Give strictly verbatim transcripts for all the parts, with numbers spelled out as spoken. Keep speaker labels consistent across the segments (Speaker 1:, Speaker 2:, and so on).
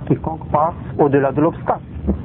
Speaker 1: quiconque passe au-delà de l'obstacle.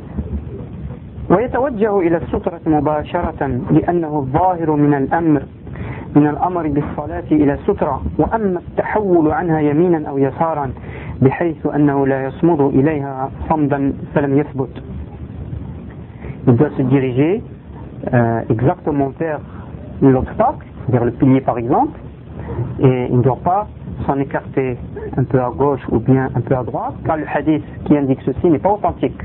Speaker 1: ويتوجه إلى السترة مباشرة لأنه الظاهر من الأمر من الأمر بالصلاة إلى السترة وأما التحول عنها يمينا أو يسارا بحيث أنه لا يصمد إليها صمدا فلم يثبت. Il doit se diriger euh, exactement vers l'obstacle, vers le pilier par exemple, et il ne doit pas s'en écarter un peu à gauche ou bien un peu à droite, car le hadith qui indique ceci n'est pas authentique.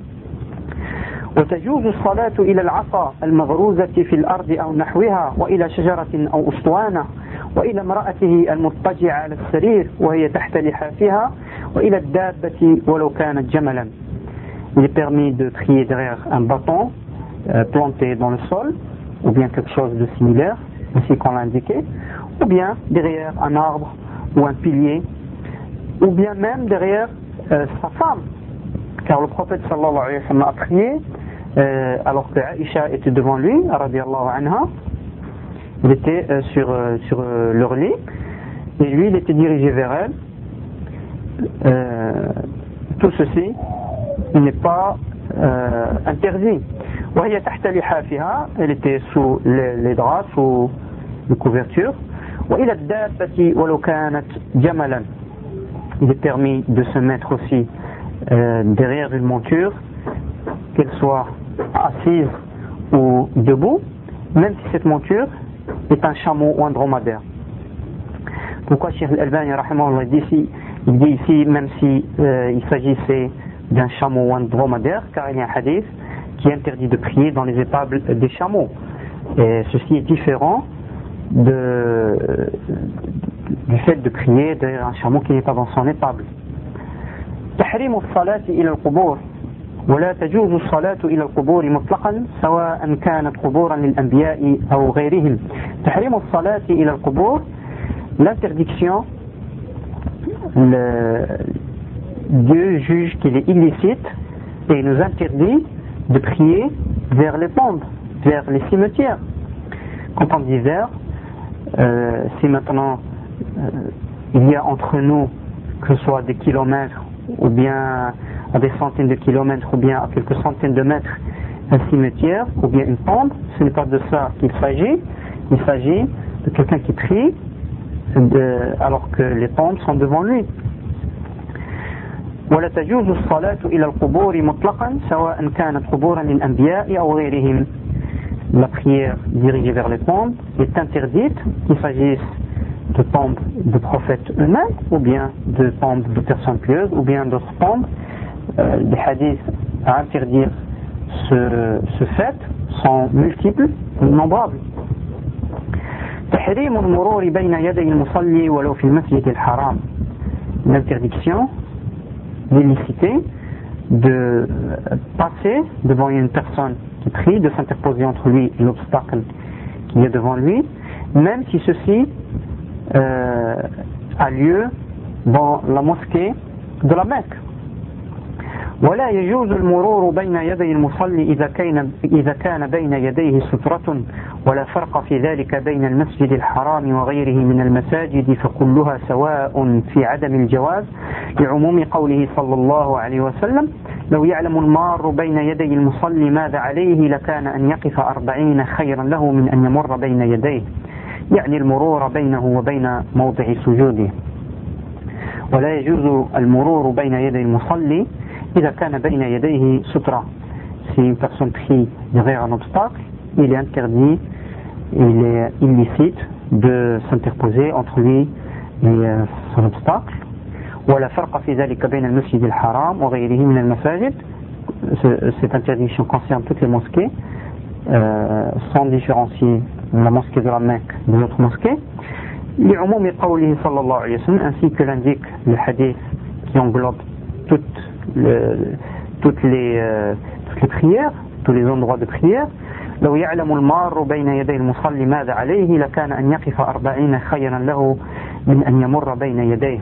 Speaker 1: وتجوز الصلاة إلى العصا المغروزة في الأرض أو نحوها وإلى شجرة أو أسطوانة وإلى امرأته المضطجعة على السرير وهي تحت لحافها وإلى الدابة ولو كانت جملا. Il est permis de prier derrière un bâton euh, planté dans le sol ou bien quelque chose de similaire, ainsi qu'on l'a indiqué, ou bien derrière un arbre ou un pilier, ou bien même derrière euh, sa femme, car le prophète sallallahu alayhi wa sallam a prié euh, alors que Aïcha était devant lui, radiyallahu anha. Il était euh, sur, euh, sur euh, leur lit et lui il était dirigé vers elle. Euh, tout ceci il n'est pas euh, interdit. وهي تحت لحافها, elle était sous les, les draps, sous les couvertures. وإلى الدابة ولو كانت جملا, il est permis de se mettre aussi euh, derrière une monture, qu'elle soit assise ou debout, même si cette monture est un chameau ou un dromadaire. Pourquoi Cheikh Al-Albani rahimahullah dit ici, il dit ici même si euh, il s'agissait d'un chameau ou un dromadaire, car il y a un hadith qui interdit de prier dans les étables des chameaux. Et ceci est différent de, du fait de prier derrière un chameau qui n'est pas dans son étable. تحريم الصلاة إلى القبور ولا تجوز الصلاة إلى القبور مطلقا سواء كانت قبورا للأنبياء أو غيرهم. تحريم الصلاة إلى القبور, l'interdiction, le, Dieu juge qu'il est illicite et il nous interdit de prier vers les tombes, vers les cimetières. Quand on dit vers, euh, si maintenant euh, il y a entre nous, que ce soit des kilomètres ou bien à des centaines de kilomètres ou bien à quelques centaines de mètres, un cimetière ou bien une tombe, ce n'est pas de ça qu'il s'agit. Il s'agit de quelqu'un qui prie de, alors que les tombes sont devant lui. ولا تجوز الصلاة إلى القبور مطلقا سواء كانت قبورا للأنبياء أو غيرهم. La prière dirigée vers les tombes est interdite, qu'il s'agisse de tombes de prophètes eux-mêmes ou bien de tombes de personnes pieuses ou bien d'autres tombes. Euh, les hadiths à interdire ce, ce fait sont multiples, innombrables. تحريم المرور بين يدي المصلي ولو في المسجد الحرام. L'interdiction, l'illicité de passer devant une personne qui prie, de s'interposer entre lui et l'obstacle qui est devant lui, même si ceci euh, a lieu dans la mosquée de la Mecque. ولا يجوز المرور بين يدي المصلي إذا كان إذا كان بين يديه سترة ولا فرق في ذلك بين المسجد الحرام وغيره من المساجد فكلها سواء في عدم الجواز لعموم قوله صلى الله عليه وسلم لو يعلم المار بين يدي المصلي ماذا عليه لكان أن يقف أربعين خيرا له من أن يمر بين يديه, يعني المرور بينه وبين موضع سجوده. ولا يجوز المرور بين يدي المصلي إذا كان بين يديه سترة. Si une personne prie derrière un obstacle, il est interdit, il est illicite de s'interposer entre lui et son obstacle. ولا فرق في ذلك بين المسجد الحرام وغيره من المساجد. Cette interdiction concerne toutes les mosquées, euh, sans différencier la mosquée de la Mecque de l'autre mosquée. لعموم قوله صلى الله عليه وسلم, ainsi que l'indique le hadith qui englobe toutes Le, toutes, les, euh, toutes les prières, tous les endroits de prière. لو يعلم المار بين يدي المصلي ماذا عليه لكان أن يقف أربعين خيرا له من أن يمر بين يديه.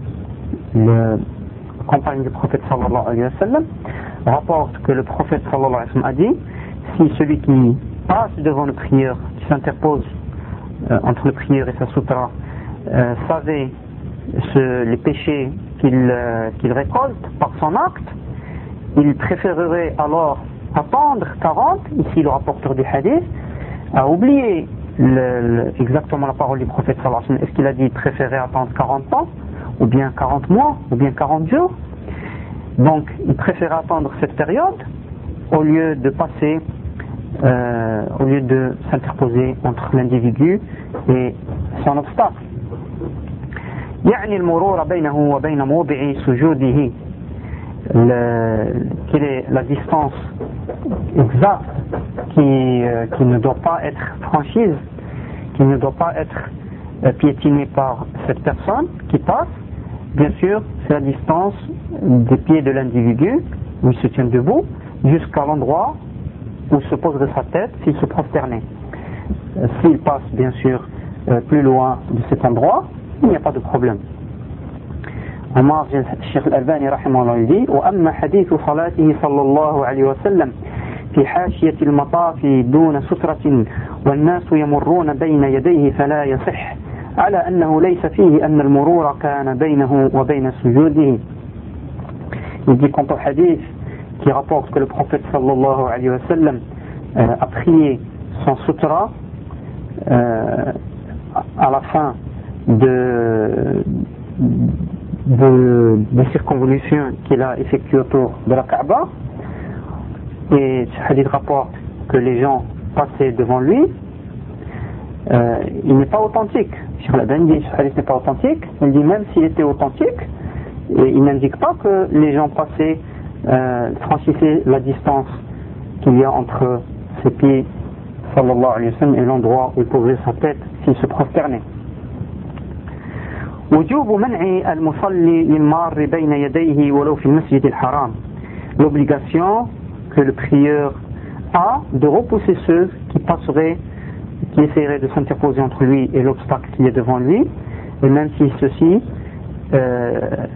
Speaker 1: Le compagnon du prophète sallallahu alayhi wa sallam rapporte que le prophète sallallahu alayhi wa sallam a dit, si celui qui passe devant le prieur, qui s'interpose euh, entre le prieur et sa sutra, euh, savait ce, les péchés qu'il euh, qu'il récolte par son acte, il préférerait alors attendre quarante, ici le rapporteur du hadith a oublié le, le, exactement la parole du prophète sallallahu alayhi wa sallam. Est-ce qu'il a dit préférer attendre quarante ans, ou bien quarante mois, ou bien quarante jours? Donc il préférait attendre cette période au lieu de passer euh, au lieu de s'interposer entre l'individu et son obstacle. يعني المرور بينه وبين موضع سجوده. Quelle est la distance exacte qui, euh, qui ne doit pas être franchise, qui ne doit pas être euh, piétinée par cette personne qui passe? Bien sûr, c'est la distance des pieds de l'individu où il se tient debout jusqu'à l'endroit où se poserait sa tête s'il se prosternait. Euh, s'il passe bien sûr euh, plus loin de cet endroit, il n'y a pas de problème. عمار الشيخ الألباني رحمه الله يقول: وأما حديث صلاته صلى الله عليه وسلم في حاشية المطاف دون سترة والناس يمرون بين يديه فلا يصح على أنه ليس فيه أن المرور كان بينه وبين سجوده. Il dit quant au hadith qui rapporte que le prophète sallallahu alayhi wa sallam euh, a prié sans sutra euh, à la fin de De, de circonvolution qu'il a effectué autour de la Kaaba, et ce hadith rapporte que les gens passaient devant lui. Euh, il n'est pas authentique. Cheikh Al-Albani dit ce hadith n'est pas authentique. Il dit même s'il était authentique, et il n'indique pas que les gens passaient, euh, franchissaient la distance qu'il y a entre ses pieds sallallahu alayhi wa sallam et l'endroit où il poserait sa tête s'il se prosternait. وجوب منع المصلي للمار بين يديه ولو في المسجد الحرام. L'obligation que le prieur a de repousser ceux qui passeraient, qui essaieraient de s'interposer entre lui et l'obstacle qui est devant lui, et même si ceci euh,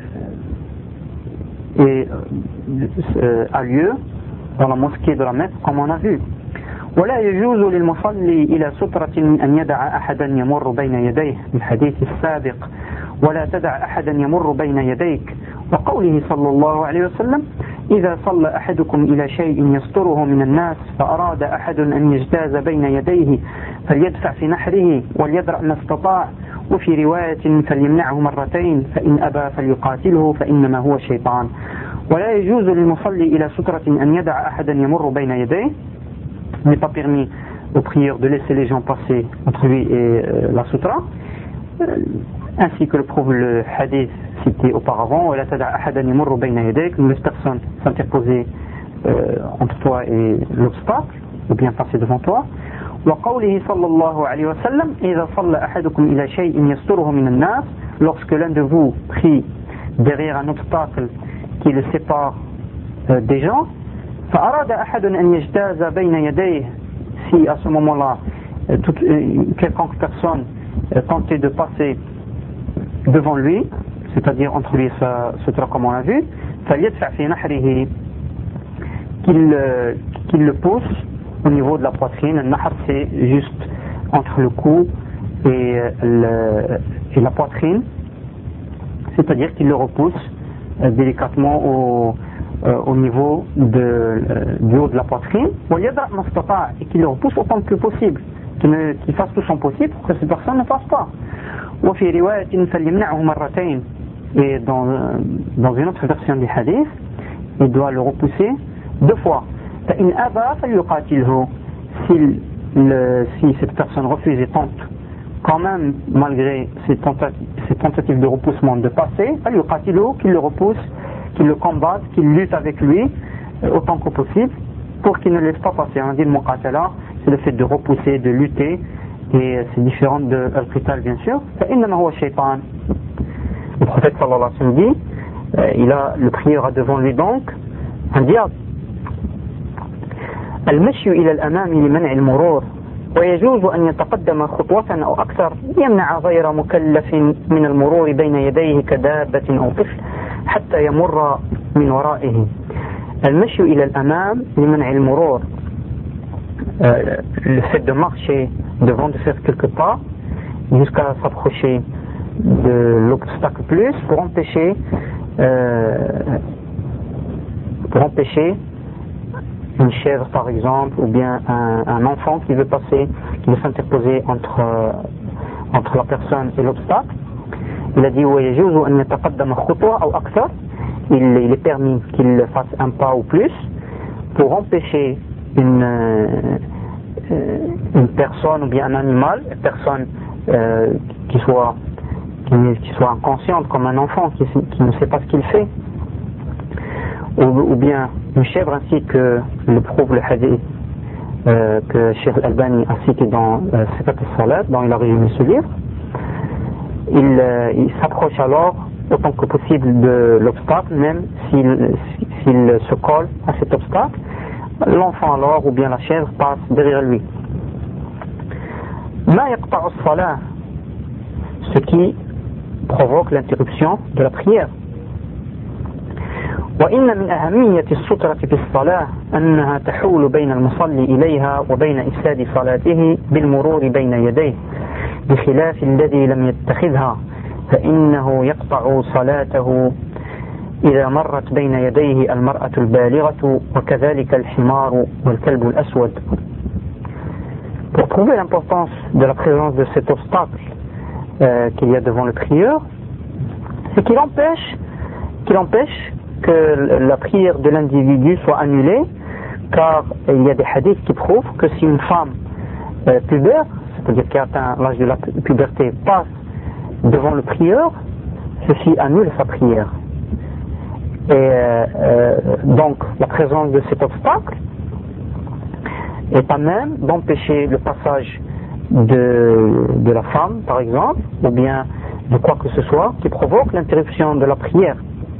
Speaker 1: est, euh, a lieu dans la mosquée de la Mecque, comme on a vu. ولا يجوز للمصلي إلى سترة أن يدع أحدا يمر بين يديه الحديث السابق ولا تدع أحدا يمر بين يديك، وقوله صلى الله عليه وسلم: إذا صلى أحدكم إلى شيء يستره من الناس فأراد أحد أن يجتاز بين يديه فليدفع في نحره وليدرأ ما استطاع، وفي رواية فليمنعه مرتين فإن أبى فليقاتله فإنما هو شيطان. ولا يجوز للمصلي إلى سترة أن يدع أحدا يمر بين يديه. Il n'est pas permis aux prieurs de laisser les gens passer entre lui et euh, la sutra, euh, ainsi que le prouve le hadith cité auparavant: ولا تدع أحدا يمر بين يديك. Ne laisse personne s'interposer euh, entre toi et l'obstacle, ou bien passer devant toi. وقوله صلى الله عليه وسلم: إذا صلى أحدكم إلى شيء يستره من الناس. Lorsque l'un de vous prie derrière un obstacle qui le sépare euh, des gens, فأراد أحد أن يجتاز بين يديه. Si à ce moment-là toute, quelconque personne tentait de passer devant lui, c'est-à-dire entre lui et sa sutra comme on l'a vu, فليدفع في نحره, qu'il, qu'il le pousse au niveau de la poitrine. Le nahr, c'est juste entre le cou et, le, et la poitrine, c'est-à-dire qu'il le repousse délicatement au Euh, au niveau de, euh, du haut de la poitrine, et qu'il le repousse autant que possible, qu'il, ne, qu'il fasse tout son possible pour que cette personne ne passe pas. Et dans, dans une autre version du hadith, il doit le repousser deux fois. Si, le, si cette personne refuse et tente quand même, malgré ses tentatives, ses tentatives de repoussement, de passer, qu'il le repousse, qu'il le combatte, qu'il lutte avec lui euh, autant que possible pour qu'il ne laisse pas passer. On dit le muqatala, c'est le fait de repousser, de lutter, et c'est différent de al-qital bien sûr. Le prophète sallallahu alayhi wa sallam dit, euh, il a, le prieur a devant lui donc un diable. المشي إلى الأمام لمنع المرور ويجوز أن يتقدم خطوة أو أكثر يمنع غير مكلف من المرور بين يديه كدابة أو طفل حتى يمر من ورائه. المشي إلى الأمام لمنع المرور, euh, le fait de marcher devant, de faire quelques pas jusqu'à s'approcher de l'obstacle plus pour empêcher euh, pour empêcher une chèvre par exemple, ou bien un, un enfant qui veut passer, qui veut s'interposer entre, euh, entre la personne et l'obstacle. Il a dit il, il est permis qu'il fasse un pas ou plus pour empêcher une, euh, une personne ou bien un animal, une personne euh, qui soit qui, qui soit inconsciente comme un enfant qui, qui ne sait pas ce qu'il fait, ou, ou bien une chèvre, ainsi que le prouve le hadith euh, que Cheikh Al-Albani a cité dans euh, Sifat al-Salat, dont il a résumé ce livre. Il, euh, il s'approche alors autant que possible de l'obstacle, même s'il, s'il se colle à cet obstacle. L'enfant alors, ou bien la chèvre, passe derrière lui. Ma yaqta'u as-salah, ce qui provoque l'interruption de la prière. وإن من أهمية السترة في الصلاة أنها تحول بين المصلي إليها وبين إفساد صلاته بالمرور بين يديه بخلاف الذي لم يتخذها فإنه يقطع صلاته إذا مرت بين يديه المرأة البالغة وكذلك الحمار والكلب الأسود. Pour prouver l'importance de la présence de cet obstacle euh, qu'il y a devant le prieur, c'est qu'il empêche, qu'il empêche que la prière de l'individu soit annulée, car il y a des hadiths qui prouvent que si une femme euh, pubère, c'est-à-dire qui a atteint l'âge de la puberté, passe devant le prieur, ceci annule sa prière. Et euh, euh, donc la présence de cet obstacle est à même d'empêcher le passage de, de la femme, par exemple, ou bien de quoi que ce soit qui provoque l'interruption de la prière.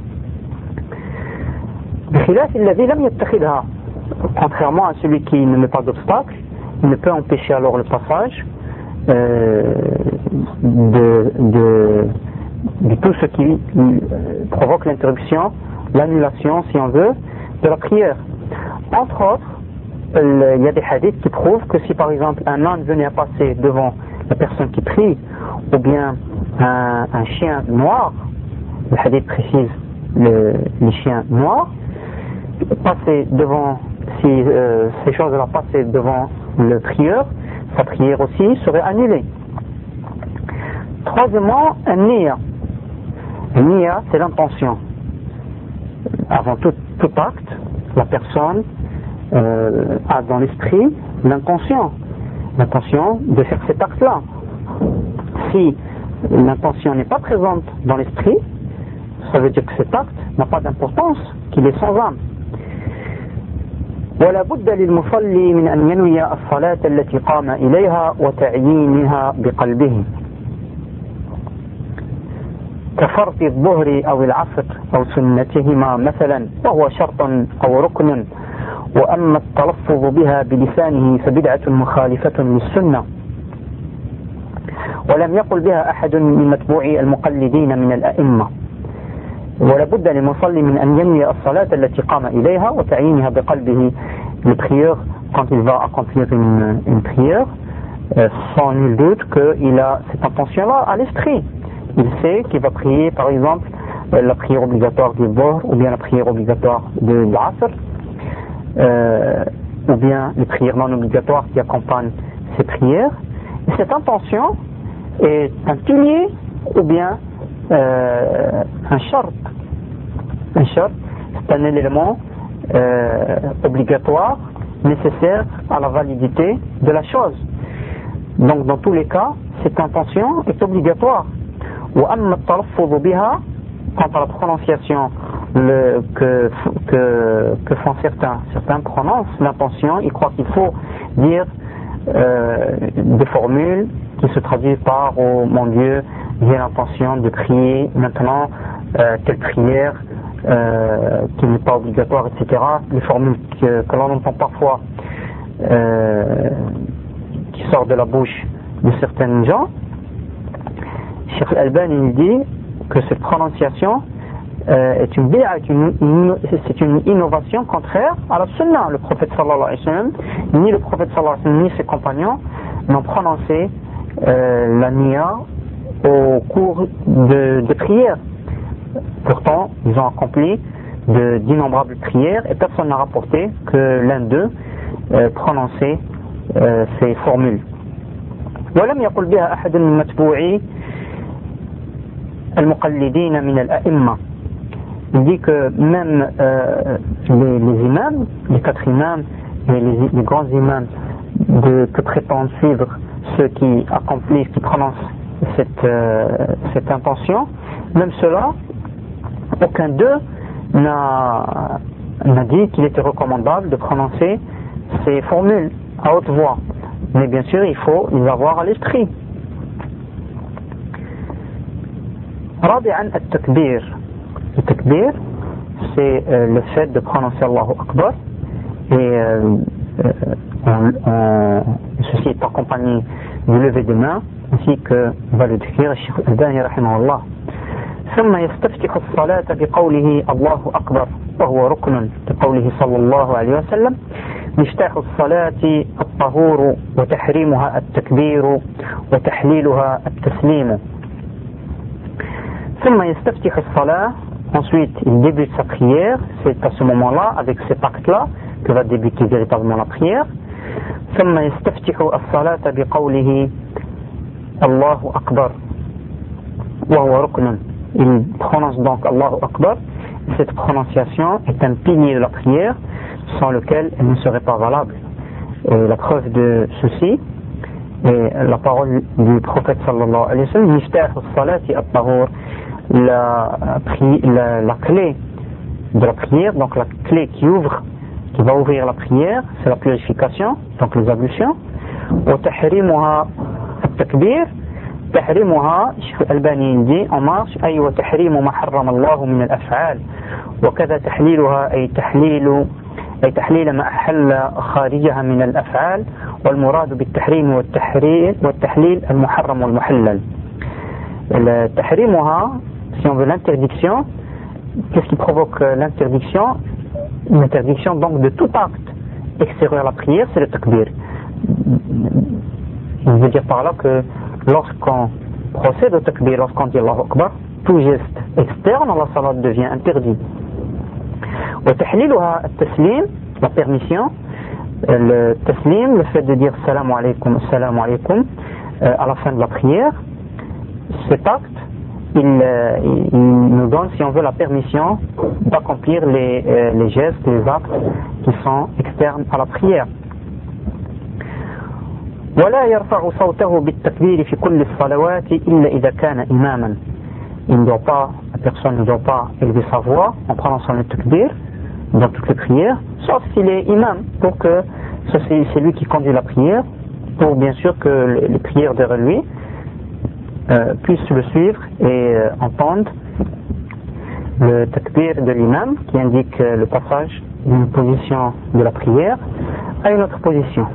Speaker 1: Contrairement à celui qui ne met pas d'obstacle, il ne peut empêcher alors le passage euh, de, de, de tout ce qui provoque l'interruption, l'annulation, si on veut, de la prière. Entre autres, il y a des hadiths qui prouvent que si par exemple un âne venait à passer devant la personne qui prie, ou bien un, un chien noir, le hadith précise le, les chiens noirs, passer devant, si euh, ces choses-là passaient devant le prieur, sa prière aussi serait annulée. Troisièmement, un niya. Un niya, c'est l'intention. Avant tout, tout acte, la personne euh, a dans l'esprit l'intention, l'intention de faire cet acte-là. Si l'intention n'est pas présente dans l'esprit, ça veut dire que cet acte n'a pas d'importance, qu'il est sans âme. ولا بد للمصلي من أن ينوي الصلاة التي قام إليها وتعيينها بقلبه كفرض الظهر أو العصر أو سنتهما مثلا وهو شرط أو ركن وأما التلفظ بها بلسانه فبدعة مخالفة للسنة ولم يقل بها أحد من متبوعي المقلدين من الأئمة ولا بد للمصلي من أن ينوي الصلاة التي قام إليها وتعيينها بقلبه. Le prieur, quand il va accomplir une, une prière, euh, sans nul doute qu'il a cette intention-là à l'esprit. Il sait qu'il va prier par exemple euh, la prière obligatoire du Dhuhr ou bien la prière obligatoire de l'Asr euh, ou bien les prières non obligatoires qui accompagnent ces prières. Et cette intention est un pilier ou bien Euh, un shart. Un shart, c'est un élément euh, obligatoire, nécessaire à la validité de la chose. Donc dans tous les cas, cette intention est obligatoire. Quant à la prononciation le, que, que, que font certains, certains prononcent l'intention, ils croient qu'il faut dire euh, des formules qui se traduisent par oh mon Dieu, j'ai l'intention de prier maintenant euh, telle prière euh, qui n'est pas obligatoire, et cetera. Les formules que, que l'on entend parfois euh, qui sortent de la bouche de certains gens. Cheikh Al-Albani dit que cette prononciation euh, est une bid'a, une, une, c'est une innovation contraire à la sunna. Le prophète sallallahu alayhi wa sallam, ni le prophète sallallahu alayhi wa sallam, ni ses compagnons n'ont prononcé euh, la niya au cours de, de prière. pourtant ils ont accompli de, d'innombrables prières et personne n'a rapporté que l'un d'eux euh, prononçait euh, ces formules. ولم يقل بها أحد من متبوعي المقلدين من الأئمة. Il dit que même euh, les, les imams, les quatre imams et les, les grands imams de, que prétendent suivre ceux qui accomplissent, qui prononcent cette, euh, cette intention, même cela, aucun d'eux n'a, n'a dit qu'il était recommandable de prononcer ces formules à haute voix. Mais bien sûr, il faut les avoir à l'esprit. رابعا التكبير. Le takbir, c'est euh, le fait de prononcer Allahu Akbar et euh, euh, on, on, ceci est accompagné du lever de main ainsi que va le décrire le Cheikh Al-Albani rahimahullah. ثم يستفتح الصلاة بقوله الله أكبر وهو ركن بقوله صلى الله عليه وسلم مفتاح الصلاة الطهور وتحريمها التكبير وتحليلها التسليم. ثم يستفتح الصلاة. Ensuite, il débute sa prière. C'est à ce moment-là, avec cet acte-là, que va débuter véritablement la prière. ثم يستفتح الصلاة بقوله الله أكبر وهو ركن. Il prononce donc Allahu Akbar. Cette prononciation est un pilier de la prière sans lequel elle ne serait pas valable. Et la preuve de ceci est la parole du prophète sallallahu alayhi wa sallam, Miftah as-salati at-tahur, la, la, la clé de la prière, donc la clé qui ouvre, qui va ouvrir la prière, c'est la purification, donc les ablutions. Wa tahrimuha at-takbir. تحريمها الشيخ الألباني dit en marche أي وتحريم ما حرم الله من الأفعال وكذا تحليلها أي تحليل أي تحليل ما أحل خارجها من الأفعال والمراد بالتحريم والتحريل والتحليل المحرم والمحلل. تحريمها, si on veut l'interdiction, qu'est-ce qui provoque l'interdiction? Une interdiction donc de tout acte extérieur à la prière, c'est le takbir. Il veut dire par là que lorsqu'on procède au takbir, lorsqu'on dit Allahu Akbar, tout geste externe à la salat devient interdit. Wa tahliluha at-taslim, la permission, le taslim, le fait de dire Salam alaykum, Salam alaykum à la fin de la prière, cet acte, il, il nous donne, si on veut, la permission d'accomplir les, les gestes, les actes qui sont externes à la prière. ولا يرفع صوته بالتكبير في كل الصلوات إلا إذا كان إماما. Il ne doit pas, la personne ne doit pas élever sa voix en prononçant le takbir dans toutes les prières, sauf s'il est imam, pour que c'est lui qui conduit la prière, pour bien sûr que les prières derrière lui euh, puissent le suivre et euh, entendre le takbir de l'imam qui indique euh, le passage d'une position de la prière à une autre position.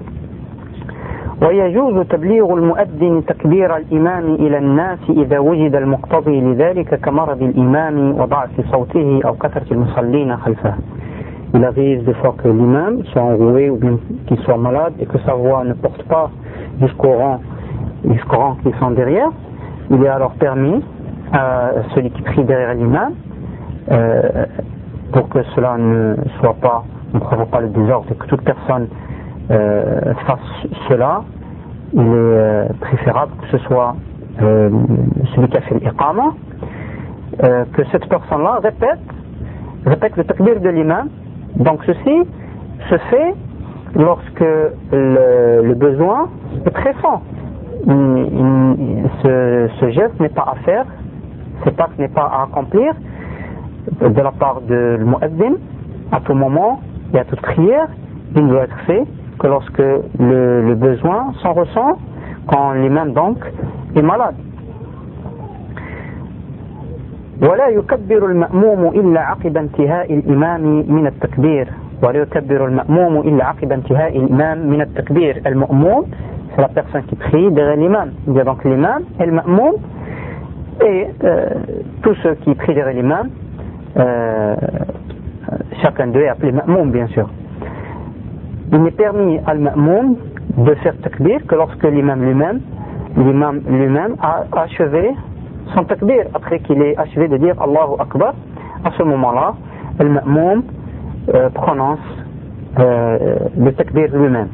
Speaker 1: ويجوز تبليغ المؤذن تكبير الإمام إلى الناس إذا وجد المقتضي لذلك كمرض الإمام وضعف صوته أو كثرة المصلين خلفه. Il arrive des fois que l'imam soit enroué ou bien qu'il soit malade et que sa voix ne porte pas jusqu'au rang, jusqu'au rang qui sont derrière. Il est alors permis à celui qui prie derrière l'imam, euh, pour que cela ne soit pas, ne provoque pas le désordre et que toute personne euh, fasse cela. Il est euh, préférable que ce soit euh, celui qui a fait l'iqama, euh, que cette personne-là répète, répète le takbir de l'imam. Donc ceci se fait lorsque le, le besoin est pressant. Il, il, ce, ce geste n'est pas à faire, cet acte n'est pas à accomplir de la part de l'mu'adhin à tout moment et à toute prière. Il doit être fait que lorsque le, le besoin s'en ressent, quand l'imam donc est malade. ولا يكبر المأموم إلا عقب انتهاء الإمام من التكبير. ولا يكبر المأموم إلا عقب انتهاء الإمام من التكبير. المأموم, c'est la personne qui prie derrière l'imam. Il y a donc l'imam et le ma'moum et euh, tous ceux qui prient derrière l'imam, euh, chacun d'eux est appelé ma'moum bien sûr. Il n'est permis à l'ma'moum de faire takbir que lorsque l'imam lui-même l'imam lui-même a achevé son takbir, après qu'il ait achevé de dire Allahu Akbar, à ce moment-là, le ma'moum euh, prononce euh, le takbir lui-même.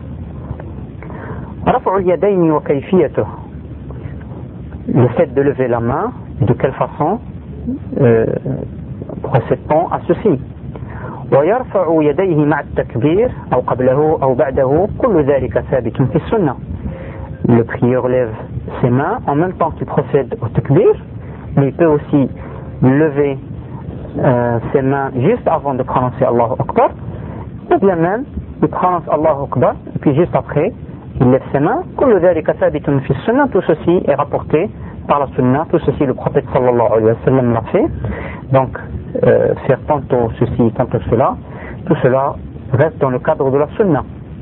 Speaker 1: Raf'u al-yadayni wa kayfiyatuh, le fait de lever la main, de quelle façon euh, procède-t-on à ceci. ويرفع يديه مع التكبير أو قبله أو بعده كل ذلك ثابت في السنة. Le prieur lève ses mains en même temps qu'il procède au takbir, mais il peut aussi lever euh, ses mains juste avant de prononcer Allahu Akbar, ou bien même il prononce Allahu Akbar et puis juste après il lève ses mains. كل ذلك ثابت في السنة, tout ceci est rapporté par la sunna, tout ceci le prophète sallallahu alayhi wa sallam l'a fait. Donc euh, faire tantôt ceci, tantôt cela, tout cela reste dans le cadre de la sunna.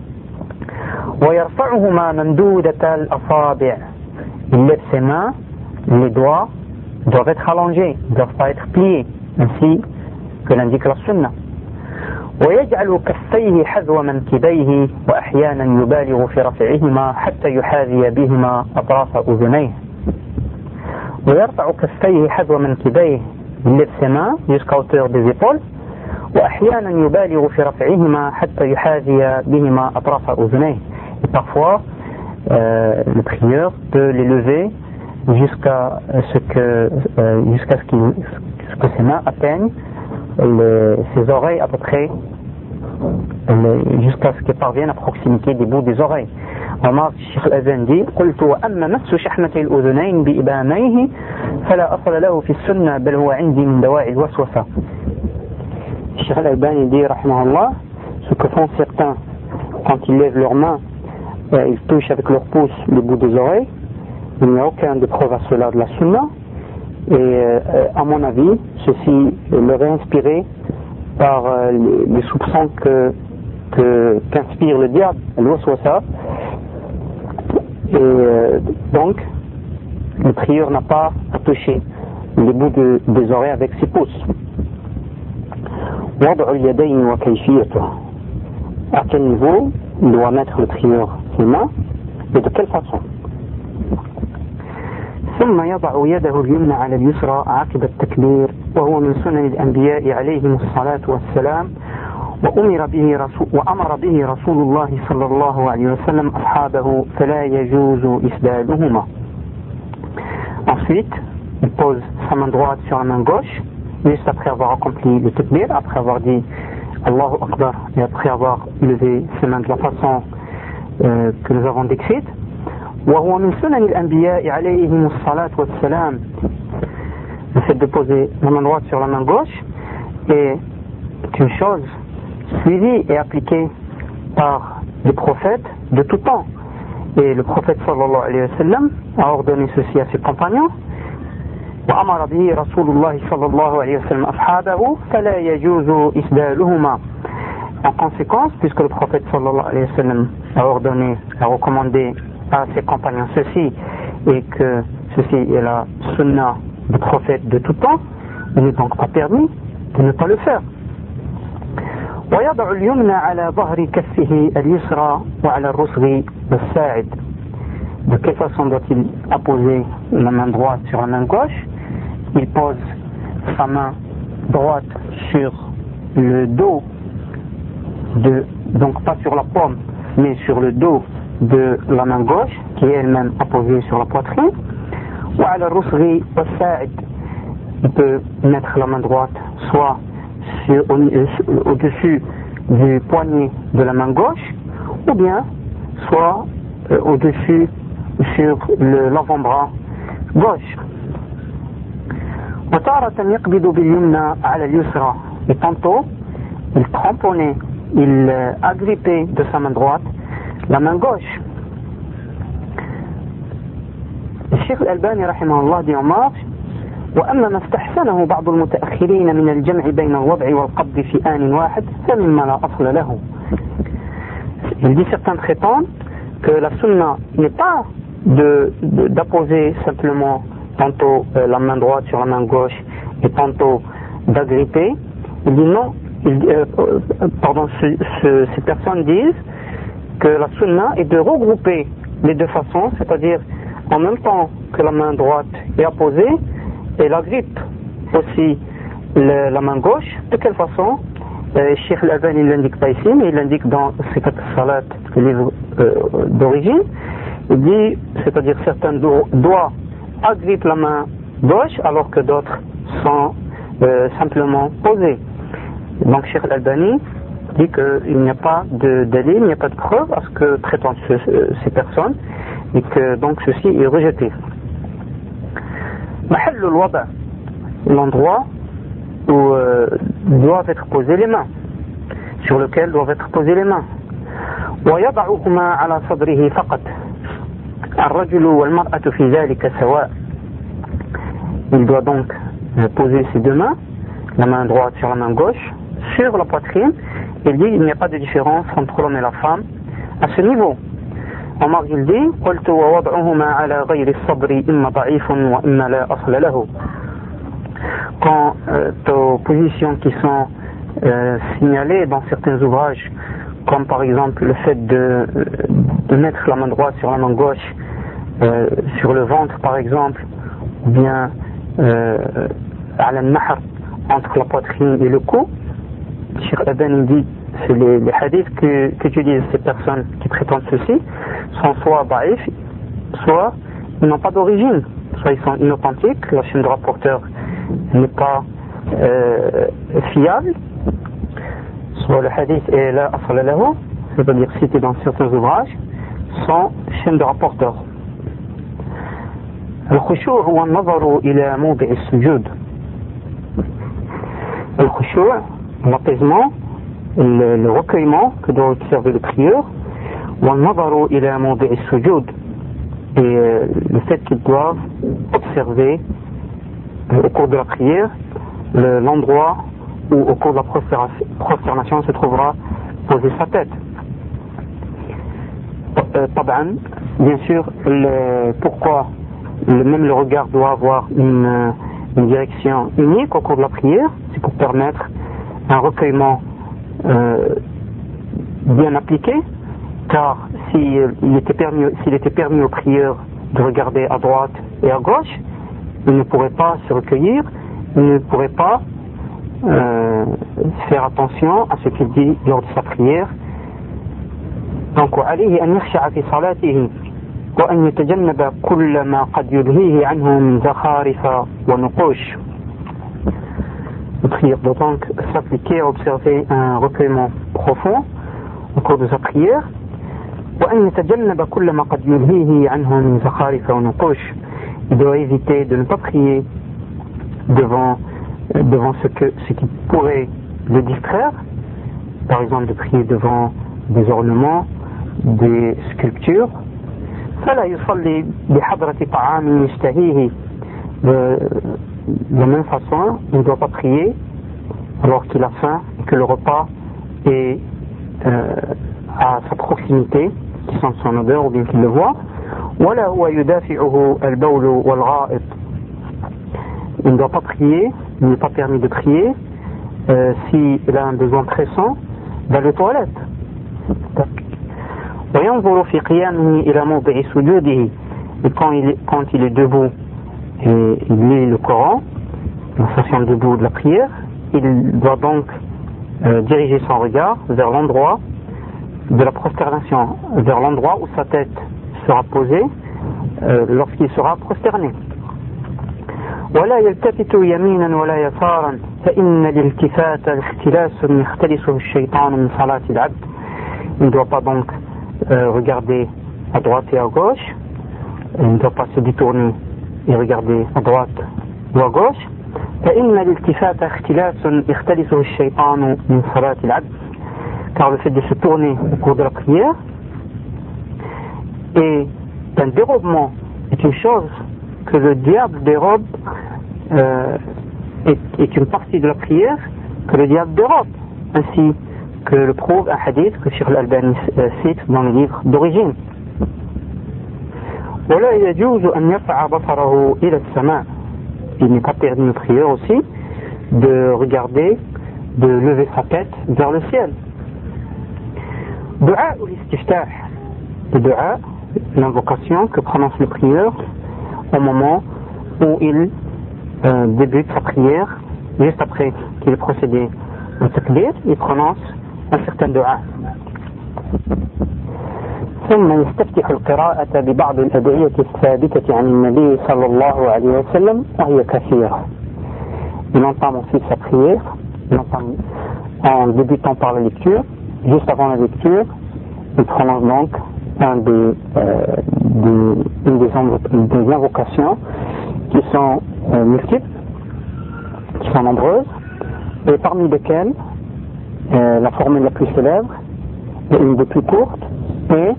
Speaker 1: ويرفعهما ممدودة الأصابع, il lève ses mains, les doigts doivent être allongés, ne doivent pas être pliés, ainsi que l'indique la sunna. ويجعل كفيه حذو منكبيه وأحيانا يبالغ في رفعهما حتى يحاذي بهما أطراف أذنيه. ويرفع كفيه حذو منكبيه, il lève ses mains jusqu'à hauteur des épaules. وأحيانا يبالغ في رفعهما حتى يحاذي بهما أطراف أذنيه. Et parfois, euh, le prieur peut les lever jusqu'à ce que, euh, jusqu'à ce, qu'il, ce que ses mains atteignent les, ses oreilles à peu près, les, jusqu'à ce qu'elles parviennent à proximité des bouts des oreilles. Omar Cheikh Al-Azan dit قلت وأما مس شحمة الأذنين بإبهاميه فلا أصل له في السنة بل هو عندي من دواعي الوسوسة. Cheikh Al-Albani dit rahimahullah, ce que font certains quand ils lèvent leurs mains, euh, ils touchent avec leurs pouces les bouts des oreilles, il n'y a aucun de preuve à cela de la sunna, et euh, à mon avis ceci leur est inspiré par euh, les, les soupçons que, que, qu'inspire le diable, al-waswasa, et euh, donc le prieur n'a pas à toucher les bouts de, des oreilles avec ses pouces. وضع اليدين وكيفيته, à quel niveau il doit mettre le prieur ses mains et de quelle façon. ثم يضع يده اليمنى على اليسرى عقب التكبير وهو من سنن الأنبياء عليهم الصلاة والسلام وأمر به رسول وأمر به رسول الله صلى الله عليه وسلم أصحابه فلا يجوز إسدالهما. Ensuite, il pose sa main droite sur la main gauche, juste après avoir accompli le takbir, après avoir dit Allahu Akbar et après avoir levé ses mains de la façon euh, que nous avons décrite. وهو من سنن الأنبياء عليهم الصلاة والسلام. Le fait de poser la main droite sur la main gauche est une chose suivie et appliquée par les prophètes de tout temps. Et le prophète sallallahu alayhi wa sallam a ordonné ceci à ses compagnons. وأمر به رسول الله صلى الله عليه وسلم أصحابه فلا يجوز إسدالهما. En conséquence, puisque le prophète sallallahu alayhi wa sallam a ordonné, a recommandé à ses compagnons ceci, et que ceci est la sunna du prophète de tout temps, il n'est donc pas permis de ne pas le faire. ويضع اليمنى على ظهر كفه اليسرى وعلى الرسغ والساعد. De quelle façon doit-il apposer la main droite sur la main gauche? Il pose sa main droite sur le dos, de, donc pas sur la paume, mais sur le dos de la main gauche, qui est elle-même apposée sur la poitrine. وعلى الرسغ والساعد. Il peut mettre la main droite soit sur, au, au-dessus du poignet de la main gauche, ou bien soit euh, au-dessus sur le, l'avant-bras gauche. وتارة يقبض باليمنى على اليسرى. Et tantôt, il cramponnait, il agrippait de sa main droite la main gauche. الشيخ الألباني رحمه الله dit en marge وأما ما استحسنه بعض المتأخرين من الجمع بين الوضع والقبض في آن واحد فمما لا أصل له. Il dit certains prétendent que la sunna n'est pas de, de, d'apposer simplement tantôt euh, la main droite sur la main gauche et tantôt d'agripper. Il dit non, il, euh, euh, pardon, ce, ce, ces personnes disent que la sunna est de regrouper les deux façons, c'est-à-dire en même temps que la main droite est apposée, elle agrippe aussi le, la main gauche. De quelle façon? euh, Cheikh Al-Albani ne l'indique pas ici, mais il l'indique dans Sifat Salat, le livre euh, d'origine. Il dit, c'est-à-dire certains do- doigts agrippent la main gauche alors que d'autres sont euh, simplement posés. Donc Cheikh Al-Albani dit qu'il n'y a pas de délit, il n'y a pas de preuve à ce que prétendent ce, ces personnes et que donc ceci est rejeté. Mahall al-wada, l'endroit où euh, doivent être posées les mains, sur lequel doivent être posées les mains. ويضعهما على صدره فقط الرجل والمرأة في ذلك سواء. Il doit donc poser ses deux mains, la main droite sur la main gauche, sur la poitrine. Il dit qu'il n'y a pas de différence entre l'homme et la femme à ce niveau. Omar il dit قلت ووضعهما على غير الصدر إما ضعيف وإما لا أصل له. Quant euh, aux positions qui sont euh, signalées dans certains ouvrages, comme par exemple le fait de, de mettre la main droite sur la main gauche euh, sur le ventre par exemple, ou bien euh, à la nahr, entre la poitrine et le cou. Cheikh Al-Albani dit c'est les, les hadiths que, que utilisent ces personnes qui prétendent ceci sont soit baïf, soit ils n'ont pas d'origine, soit ils sont inauthentiques, la chaîne de rapporteur n'est pas euh, fiable, soit le hadith est là asala lahu, c'est-à-dire cité dans certains ouvrages, sans chaîne de rapporteur. الخشوع هو النظر إلى موضع السجود. الخشوع, l'apaisement, le, le recueillement que doit observer le prieur, والنظر إلى موضع السجود, et euh, le fait qu'ils doivent observer euh, au cours de la prière le, l'endroit où au cours de la prosternation se trouvera posée sa tête. Euh, taban, bien sûr, le, pourquoi le, même le regard doit avoir une, une direction unique au cours de la prière, c'est pour permettre un recueillement euh, bien appliqué, car s'il était permis, s'il était permis aux prieurs de regarder à droite et à gauche, il ne pourrait pas se recueillir, il ne pourrait pas euh, faire attention à ce qu'il dit lors de sa prière. Donc, وعليه أن يخشع في صلاته وأن يتجنب كل ما قد يلهيه عنه من زخارف ونقوش. La prière doit donc s'appliquer à observer un recueillement profond au cours de sa prière. وأن يتجنب كل ما قد يلهيه عنه من زخارف ونقوش. Il doit éviter de ne pas prier devant, devant ce, que, ce qui pourrait le distraire, par exemple de prier devant des ornements, des sculptures. فلا يصلي بحضرة طعام يشتهيه. De la même façon, il ne doit pas prier alors qu'il a faim et que le repas est euh, à sa proximité, qu'il sent son odeur ou bien qu'il le voit. ولا هو يدافعه البول والغائط. Il ne doit pas prier, il n'est pas permis de prier euh, s'il a un besoin pressant dans les toilettes. وينظر في قيامه إلى موضع سجوده. Et quand il est, quand il est debout et il lit le Coran, en station debout de la prière, il doit donc euh, diriger son regard vers l'endroit de la prosternation, vers l'endroit où sa tête sera posée euh, lorsqu'il sera prosterné. ولا يلتفت يمينا ولا يسارا فإن الالتفات اختلاس يختلسه الشيطان من صلاة العبد. Il ne doit pas donc euh, regarder à droite et à gauche, il ne doit pas se détourner et regarder à droite ou à gauche. فإن الالتفات اختلاس يختلسه الشيطان من صلاة العبد. Car le fait de se tourner au cours de la prière est un dérobement, est une chose que le diable dérobe, euh, est, est une partie de la prière que le diable dérobe, ainsi que le prouve un hadith que Cheikh Al-Albani cite dans le livre d'origine. ولا يجوز أن يرفع بصره إلى السماء. Il n'est pas permis aux prières aussi de regarder, de lever sa tête vers le ciel. Dua ou l'istiftah. Le dua l'invocation que prononce le prieur au moment où il euh, débute sa prière, juste après qu'il ait procédé au takbir, il prononce un certain dua. ثم يستفتح القراءة ببعض الأدعية الثابتة عن النبي صلى الله عليه وسلم وهي كثيرة. Il entame ensuite sa prière, il entame en débutant par la lecture. Juste avant la lecture, il prononce donc un des, euh, des, une des, invo- des invocations qui sont euh, multiples, qui sont nombreuses, et parmi lesquelles euh, la formule la plus célèbre et une des plus courtes est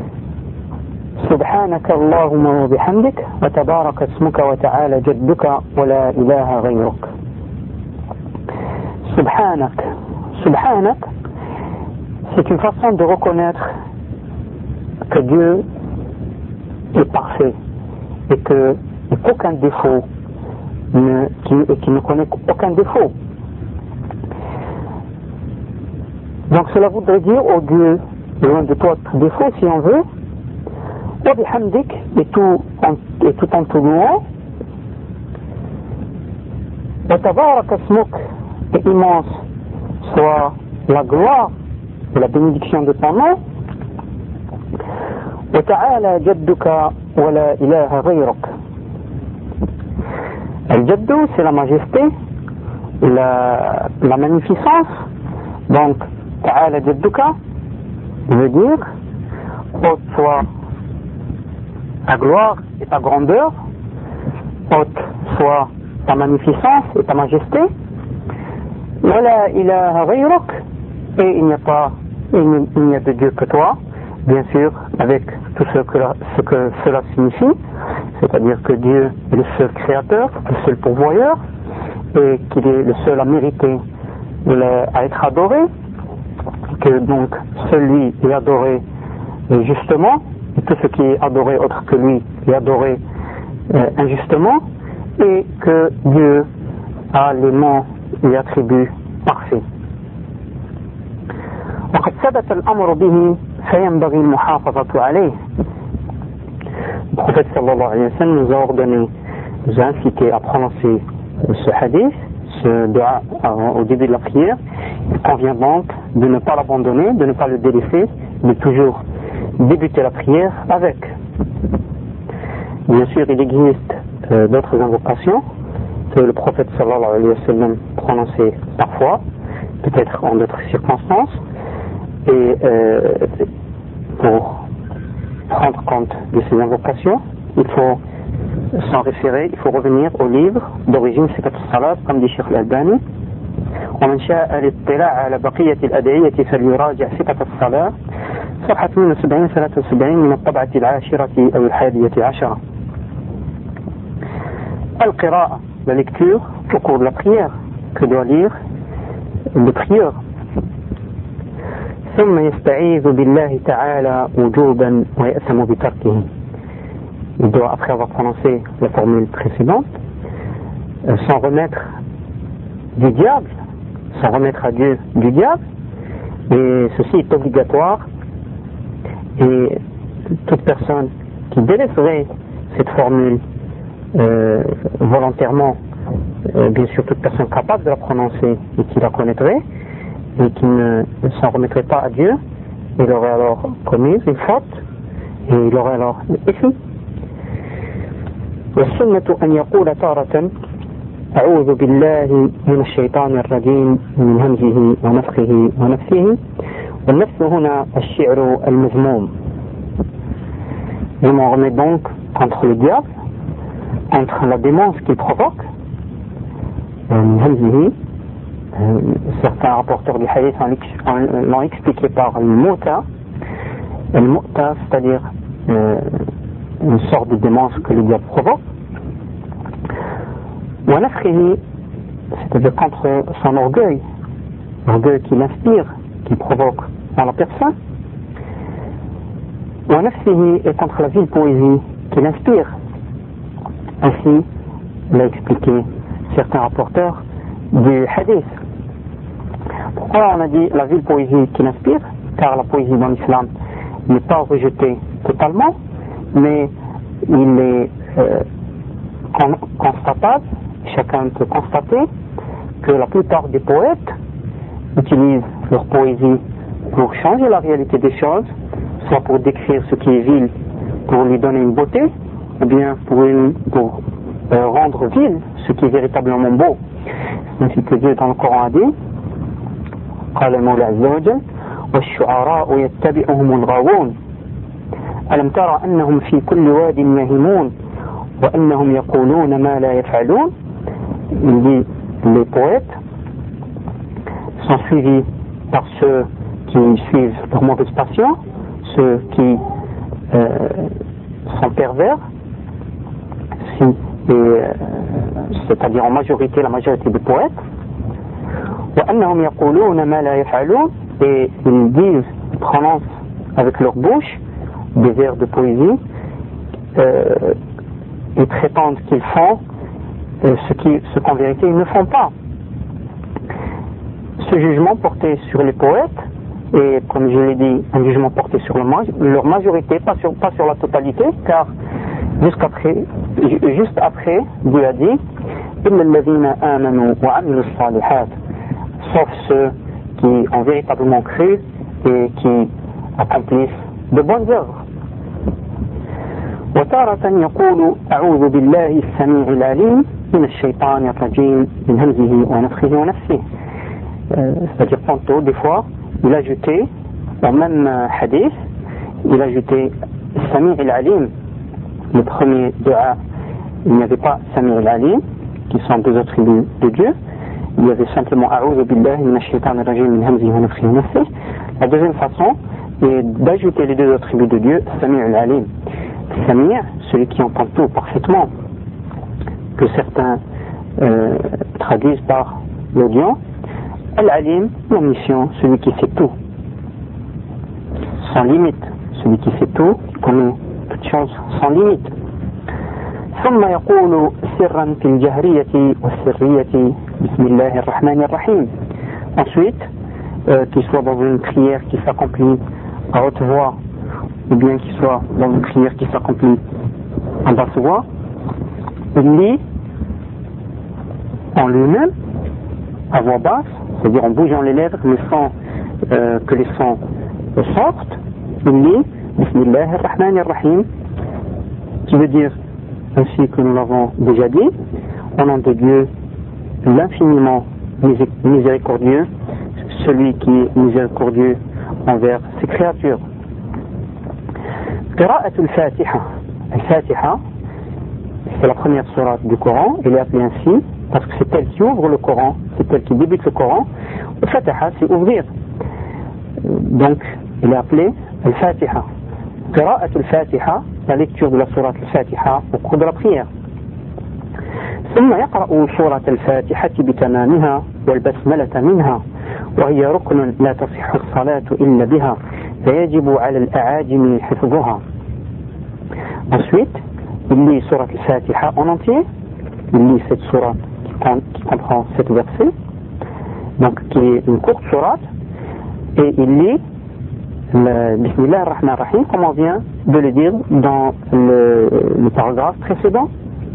Speaker 1: سبحانك اللهم وبحمدك وتبارك اسمك وتعالى جدك ولا إله غيرك. Subhanak. Subhanak, c'est une façon de reconnaître que Dieu est parfait et que aucun défaut ne, qui, et qu'il ne connaît aucun défaut. Donc cela voudrait dire, oh Dieu, loin de toi tout défaut si on veut, wa bihamdik, et tout en, et tout en te louant, wa tabarak asmuk, et immense soit la gloire et la bénédiction de ton nom, wa ta'ala jadduka wa la ilaha ghayruk. Al-Jaddu, c'est la majesté, la, la magnificence. Donc, ta'ala jadduka veut dire haute soit ta gloire et ta grandeur, haute soit ta magnificence et ta majesté, wa la ilaha ghayruk, et il n'y a pas, il n'y a de Dieu que toi, bien sûr, avec tout ce que, ce que cela signifie, c'est-à-dire que Dieu est le seul créateur, le seul pourvoyeur, et qu'il est le seul à mériter à être adoré, que donc celui est adoré justement, et tout ce qui est adoré autre que lui est adoré euh, injustement, et que Dieu a les noms et attributs parfaits. وقد ثبت الأمر به فينبغي المحافظة عليه. Le prophète sallallahu alayhi wa sallam nous a ordonné, nous a incité à prononcer ce hadith, ce dua au début de la prière. Il convient donc de ne pas l'abandonner, de ne pas le délaisser, de toujours débuter la prière avec. Bien sûr, il existe euh, d'autres invocations que le prophète sallallahu alayhi wa sallam prononçait parfois, peut-être en d'autres circonstances, et euh, pour prendre compte de ces invocations, il faut s'en référer, il faut revenir au livre d'origine Sifat al-Salat, comme dit Cheikh al-Albani. ومن شاء الاطلاع على بقية الأدعية فليراجع صفة الصلاة صفحة اثنين وسبعين ثلاثة وسبعين من الطبعة العاشرة أو الحادية عشرة. القراءة, la lecture au cours de la prière, que doit lire le prieur. ثم يستعيذ بالله تعالى وجوبا ويأثم بتركه. Il doit, après avoir prononcé la formule précédente, euh, s'en remettre du diable, s'en remettre à Dieu du diable, et ceci est obligatoire, et toute personne qui délaisserait cette formule euh, volontairement, euh, bien sûr toute personne capable de la prononcer et qui la connaîtrait, et qui ne s'en remettrait pas à Dieu, il aurait alors commis une faute, et il aurait alors échoué. والسنة أن يقول تارة أعوذ بالله من الشيطان الرجيم من همزه ونفخه ونفثه, والنفث هنا الشعر المذموم. Je m'en remets donc contre le diable, contre la démence qu'il provoque, من همزه. Euh, certains rapporteurs du hadith l'ont expliqué par le mu'ta, le mu'ta, c'est-à-dire euh, une sorte de démence que le diable provoque, wa nafkhihi, c'est-à-dire contre son orgueil, l'orgueil qu'il inspire, qu'il provoque dans la personne, wa nafsihi, et contre la vile poésie qu'il inspire. Ainsi l'a expliqué certains rapporteurs du hadith. Pourquoi on a dit la vile poésie qu'il inspire? Car la poésie dans l'islam n'est pas rejetée totalement, mais il est euh, constatable, chacun peut constater que la plupart des poètes utilisent leur poésie pour changer la réalité des choses, soit pour décrire ce qui est vil, pour lui donner une beauté, ou bien pour, une, pour euh, rendre vil ce qui est véritablement beau. Ainsi que Dieu dans le Coran a dit, قال المولى عز وجل والشعراء يتبعهم الغاوون ألم ترى أنهم في كل واد يهيمون وأنهم يقولون ما لا يفعلون. Il dit, les poètes sont suivis par ceux qui suivent leur mauvaise passion, ceux qui euh, sont pervers, si, et, euh, c'est-à-dire en majorité, la majorité des poètes. وأنهم يقولون ما لا يفعلون, et ils disent, ils prononcent avec leur bouche des vers de poésie euh, et prétendent qu'ils font euh, ce, qui, ce qu'en vérité ils ne font pas. Ce jugement porté sur les poètes, et comme je l'ai dit, un jugement porté sur leur majorité, pas sur, pas sur la totalité, car jusqu'après, juste après, Dieu a dit إِلَّا الَّذِينَ آمَنُوا وَعَمِلُوا الصَّالِحَاتِ, sauf ceux qui ont véritablement cru et qui accomplissent de bonnes œuvres. وتارة يقول أعوذ بالله السميع العليم من الشيطان الرجيم من همزه ونفخه ونفثه. C'est-à-dire tantôt, des fois, il ajoutait au même hadith, il ajoutait Sami' al-Alim. Le premier dua, il n'y avait pas Sami' al-Alim, qui sont deux attributs de Dieu. Il y avait simplement A'udhu billahi minash shaitanir rajim min hamzihi wa nafthihi wa nafthihi. La deuxième façon est d'ajouter les deux attributs de Dieu, Sami' al-Alim. Sami', celui qui entend tout parfaitement, que certains euh, traduisent par l'audience. Al-Alim, l'omniscient, celui qui sait tout, sans limite, celui qui sait tout, qui connaît toutes choses sans limite. ثم يقول سرا في الجهرية والسرية بسم الله الرحمن الرحيم. Ensuite, euh, qu'il soit dans une prière qui s'accomplit à haute voix, ou bien qu'il soit dans une prière qui s'accomplit en basse voix, il lit en lui-même, à voix basse, c'est-à-dire en bougeant les lèvres, le son, euh, que les sons sortent, il lit Bismillah ar-Rahman ar-Rahim, qui veut dire, ainsi que nous l'avons déjà dit, au nom de Dieu, l'infiniment miséricordieux, celui qui est miséricordieux envers ses créatures. Qira'at al-Fatiha. Al-Fatiha, c'est la première sourate du Coran, elle est appelée ainsi, parce que c'est elle qui ouvre le Coran, c'est elle qui débute le Coran. Al-Fatiha, c'est ouvrir. Donc, elle est appelée Al-Fatiha. Qira'at al-Fatiha, la lecture de la sourate Al-Fatiha au cours de la prière. ثم يقرأ سورة الفاتحة بتمامها والبسملة منها وهي ركن لا تصح الصلاة إلا بها فيجب على الأعاجم حفظها. Ensuite, il lit sourate Al-Fatiha en entier, il lit cette sourate qui comprend sept versets, donc qui est une courte sourate, et il lit le Bismillah ar-Rahman ar-Rahim, comme on vient de le dire dans le, le paragraphe précédent.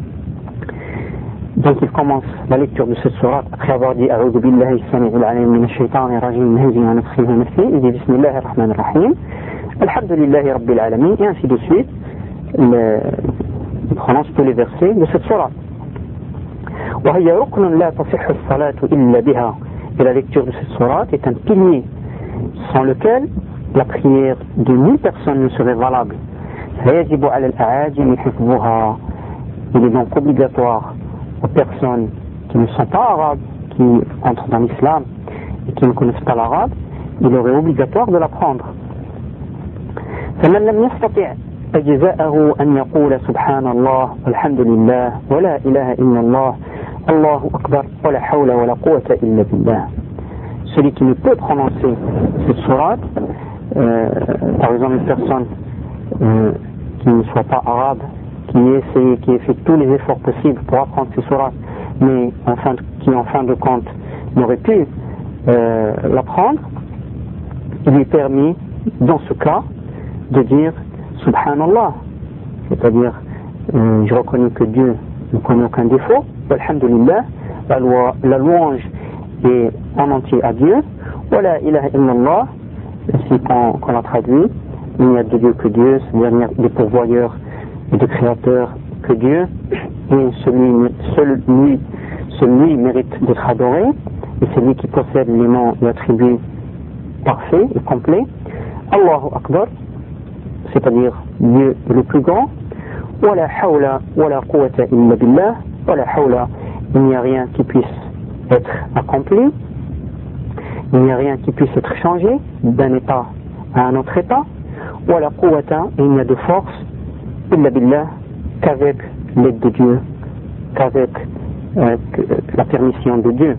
Speaker 1: Donc il commence la lecture de cette sourate après avoir dit A'udhu billahi as-sami'il 'alim minash shaitanir rajim min hamzihi wa nafthihi wa nafthihi, il dit Bismillah ar-Rahman ar-Rahim, Alhamdulillahi rabbil alamin, et ainsi de suite. Le, il prononce tous les versets de cette sourate. وهي ركن لا تصح الصلاة إلا بها, et la lecture de cette sourate est un pilier sans lequel la prière de mille personnes ne serait valable. فيجب على الأعاجم حفظها, il est donc obligatoire aux personnes qui ne sont pas arabes, qui entrent dans l'islam et qui ne connaissent pas l'arabe, il aurait obligatoire de l'apprendre. فمن لم يستطع أجزاءه أن يقول سبحان الله والحمد لله ولا إله إلا الله الله أكبر ولا حول ولا قوة إلا بالله. Celui qui ne peut prononcer cette sourate, euh, par exemple une personne euh, qui ne soit pas arabe, qui ait essayé, qui ait fait tous les efforts possibles pour apprendre ces sourates, mais en fin de, qui en fin de compte n'aurait pu euh, l'apprendre, il lui est permis, dans ce cas, de dire Subhanallah, c'est-à-dire euh, je reconnais que Dieu ne connaît aucun défaut, Alhamdulillah, la, loi, la louange est en entier à Dieu, wa la ilaha illallah, ainsi qu'on, qu'on l'a traduit, il n'y a de Dieu que Dieu, c'est-à-dire des pourvoyeurs et de créateurs que Dieu, et celui, seul lui, celui mérite d'être adoré, et c'est lui qui possède les noms et attributs parfaits et complets. Allahu Akbar, c'est-à-dire Dieu le plus grand, wa la hawla wa la quwwata illa billah, wa la hawla, il n'y a rien qui puisse être accompli, il n'y a rien qui puisse être changé d'un état à un autre état, wa la quwwata, il n'y a de force illa billah, qu'avec l'aide de Dieu, qu'avec euh, la permission de Dieu.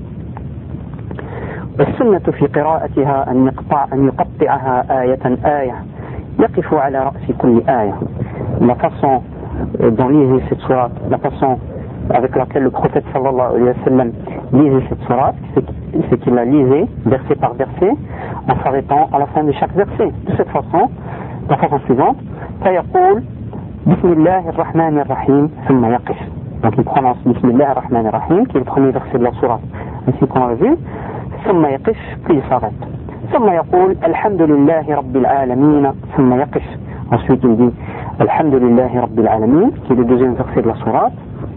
Speaker 1: والسنة في قراءتها أن يقطع أن يقطعها آية آية يقف على رأس كل آية. La façon dont lisait cette sourate, la façon avec laquelle le prophète sallallahu alayhi wa sallam lisait cette sourate, c'est, c'est qu'il la lisait verset par verset en s'arrêtant à la fin de chaque verset. De cette façon, de la façon suivante, فيقول بسم الله الرحمن الرحيم ثم يقف. Donc il prononce بسم الله الرحمن الرحيم qui est le premier verset de la sourate, ainsi qu'on l'a vu. ثم يقف puis il s'arrête. ثم يقول الحمد لله رب العالمين ثم يقف. Ensuite il dit الحمد لله رب العالمين qui est le deuxième verset de la sourate,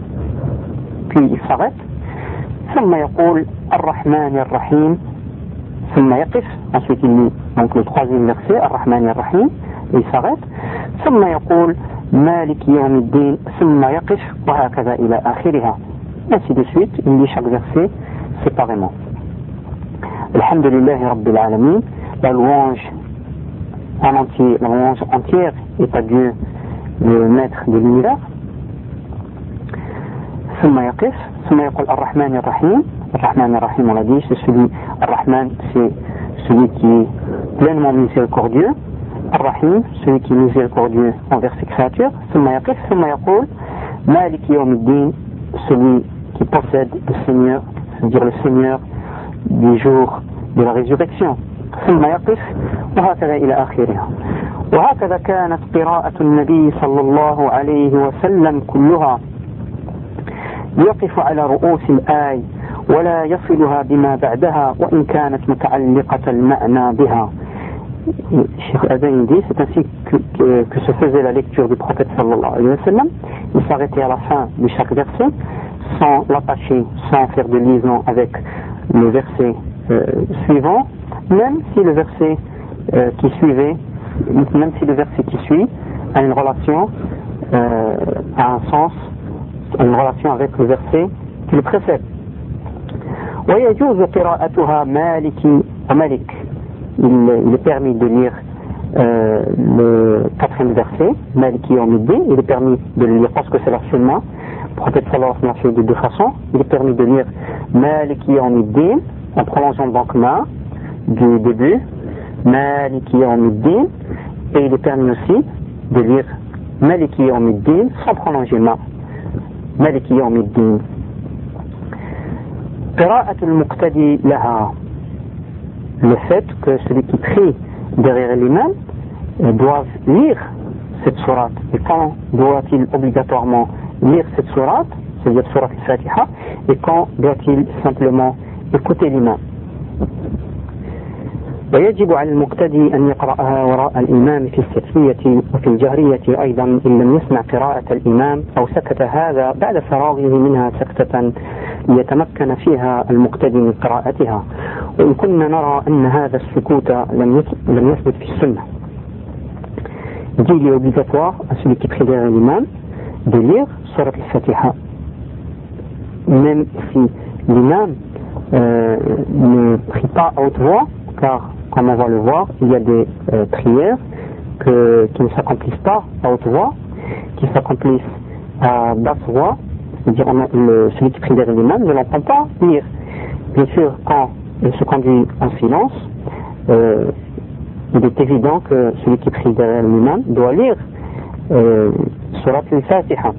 Speaker 1: puis il s'arrête. ثم يقول الرحمن الرحيم ثم يقف. Ensuite il dit donc le troisième verset الرحمن الرحيم et il s'arrête. ثم يقول مالك يوم الدين ثم يقف وهكذا إلى آخرها. Ainsi de suite, il dit chaque verset séparément. Alhamdulillahi Rabbil Alamin, la louange en entier, la louange entière est à Dieu, le maître de l'univers. ثم يقف ثم يقول الرحمن الرحيم. الرحمن الرحيم, on l'a dit, c'est celui, Ar-Rahman, c'est celui qui est pleinement miséricordieux. Ar-Rahim, celui qui est miséricordieux envers ses créatures. ثم يقف ثم يقول مالك يوم الدين, celui qui possède le Seigneur, c'est-à-dire le Seigneur du jour de la résurrection. ثم يقف وهكذا إلى آخرها. وهكذا كانت قراءة النبي صلى الله عليه وسلم كلها يقف على رؤوس الآي ولا يصلها بما بعدها وإن كانت متعلقة المعنى بها. Cheikh Azaïn dit, c'est ainsi que, que, que se faisait la lecture du prophète sallallahu alayhi wa sallam. Il s'arrêtait à la fin de chaque verset sans l'attacher, sans faire de liaison avec le verset euh, suivant, même si le verset euh, qui suivait, même si le verset qui suit a une relation, euh, a un sens, une relation avec le verset qui le précède. ويجوز قراءتها مالك وملك. Il, il est permis de lire euh, le quatrième verset, Maliki Yawmiddin. Il est permis de le lire parce que c'est la sunna. Le prophète sallallahu alayhi wa sallam l'a fait de deux façons. Il est permis de lire Maliki Yawmiddin en prolongeant donc ma du début, Maliki Yawmiddin, et il est permis aussi de lire Maliki Yawmiddin sans prolonger ma, Maliki Yawmiddin. قراءة المقتدي لها. Le fait que celui qui prie derrière l'imam doit lire cette sourate. Et quand doit-il obligatoirement lire cette sourate, c'est-à-dire sourate al-Fatiha, et quand doit-il simplement écouter l'imam? ويجب على المقتدي أن يقرأها وراء الإمام في السرية وفي الجهرية أيضا إن لم يسمع قراءة الإمام أو سكت هذا بعد فراغه منها سكتة ليتمكن فيها المقتدي من قراءتها. وإن كنا نرى أن هذا السكوت لم لم يثبت في السنة. Il est obligatoire à celui qui prie derrière l'imam de lire Surat al-Fatiha, même si l'imam euh, ne prie pas à haute voix, car comme on va le voir, il y a des euh, prières que, qui ne s'accomplissent pas à haute voix, qui s'accomplissent à basse voix, c'est-à-dire le, celui qui prie derrière l'imam ne l'entend pas lire. Bien sûr, quand il se conduit en silence, euh, il est évident que celui qui prie derrière l'imam doit lire euh, Surat al-Fatiha.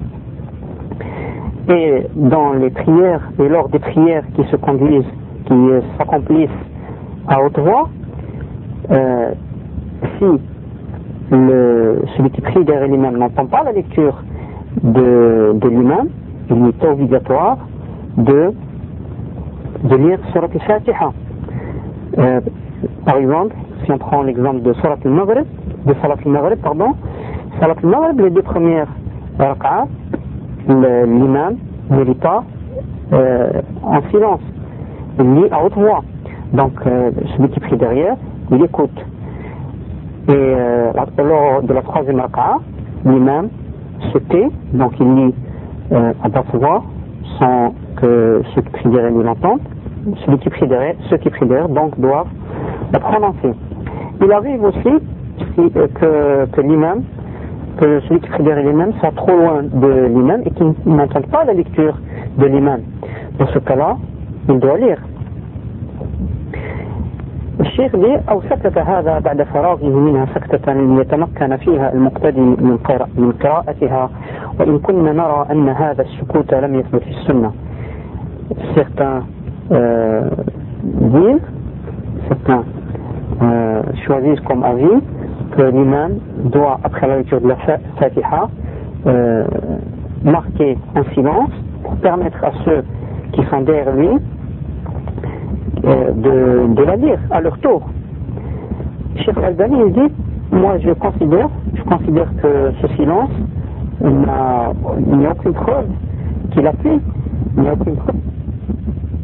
Speaker 1: Et dans les prières, et lors des prières qui se conduisent, qui euh, s'accomplissent à haute voix, euh, si le, celui qui prie derrière l'imam n'entend pas la lecture de, de l'imam, il est obligatoire de, de lire Surat al-Fatiha. Euh, par exemple, si on prend l'exemple de Surat al-Maghrib, de Salat al-Maghrib, pardon, Salat al-Maghrib, les deux premières rak'at, l'imam ne lit pas euh, en silence, il lit à haute voix. Donc euh, celui qui prie derrière, il écoute. Et euh, lors de la troisième rak'a, l'imam se tait, donc il lit euh, à basse voix, sans que ceux qui prient derrière l'entendent. Celui qui prie derrière, ceux qui prient derrière, donc doivent la prononcer. Il arrive aussi si, euh, que, que l'imam, que celui qui prie derrière l'imam soit trop loin de l'imam et qu'il n'entende pas la lecture de l'imam. Dans ce cas-là, il doit lire. الشيخ دي أو سكت هذا بعد فراغه منها سكتة يتمكن فيها المقتدي من, من قراءتها وإن كنا نرى أن هذا السكوت لم يثبت في السنة. Certains euh, disent, certains euh, choisissent comme avis que l'imam doit, après la lecture de la Fatiha, euh, marquer un silence pour permettre à ceux qui sont derrière lui De, de la lire à leur tour. Cheikh Al-Albani il dit, moi je considère, je considère que ce silence, il n'y a aucune preuve qui l'appuie, il n'y a aucune preuve